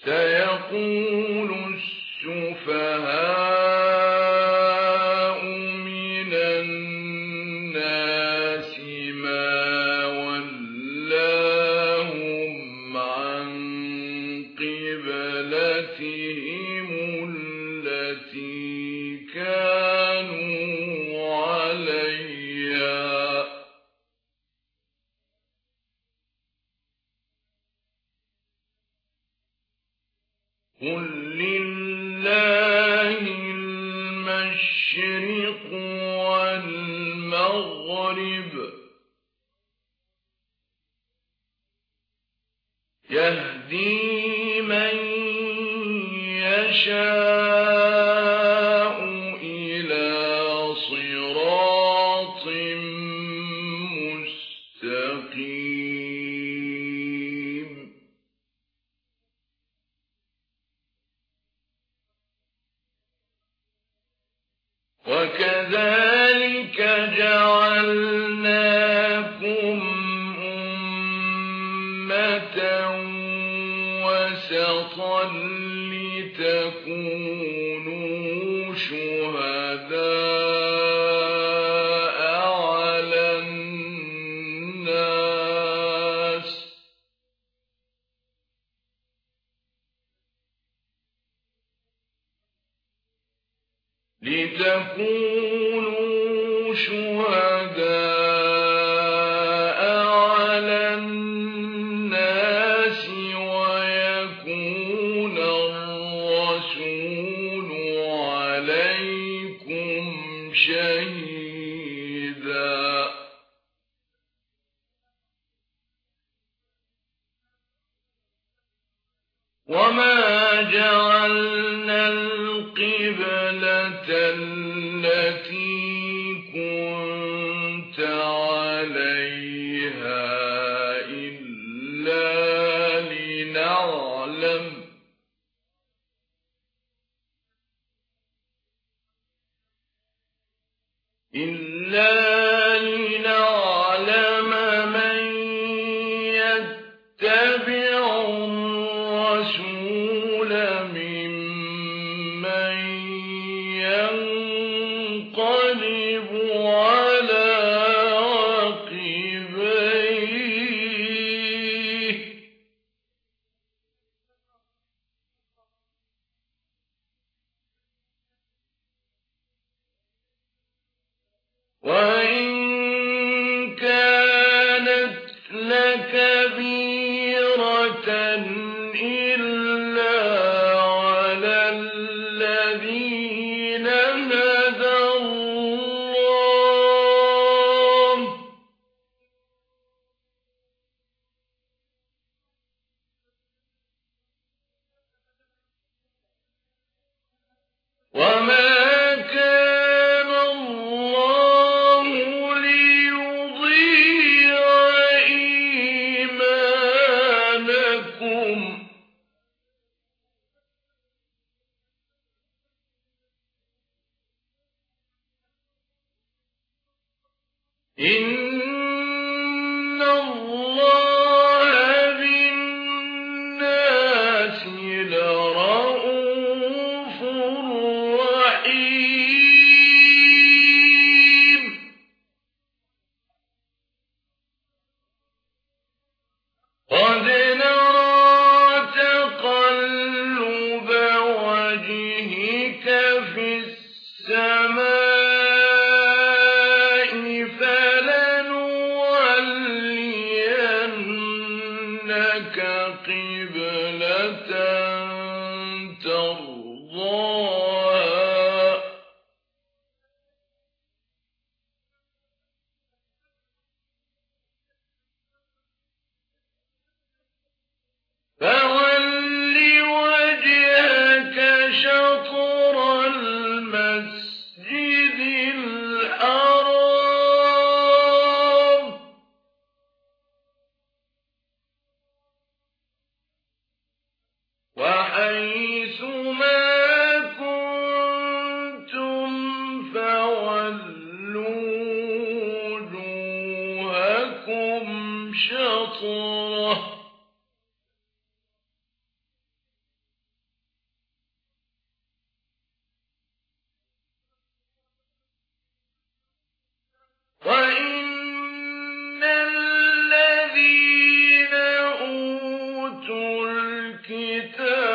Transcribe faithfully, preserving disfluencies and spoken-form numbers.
سيقول السفهاء من الناس ما ولاهم عن قبلتهم التي كانوا عليها قل لله المشرق والمغرب يهدي من يشاء إلى صراط مستقيم وكذلك جعلناكم أمة وسطا لتكونوا شهداء على الناس لتكونوا شهداء على الناس ويكون الرسول عليكم شهيدا وما جعلنا القبلة التي كنت عليها إلا لنعلم إلا لنعلم من يتبع الرسول ممن ينقلب على عقبيه وإن كانت لكبيرة إلا على الذين هدى الله وما كان الله ليضيع إيمانكم إن الله بالناس لرءوف رحيم قد نرى تقلب وجهك في السماء فلنولينك قبلة ترضاها فول وجهك شطر المسجد الحرام وحيث ما كنتم فولوا وجوهكم شطره وَإِنَّ الَّذِينَ أُوتُوا الْكِتَابَ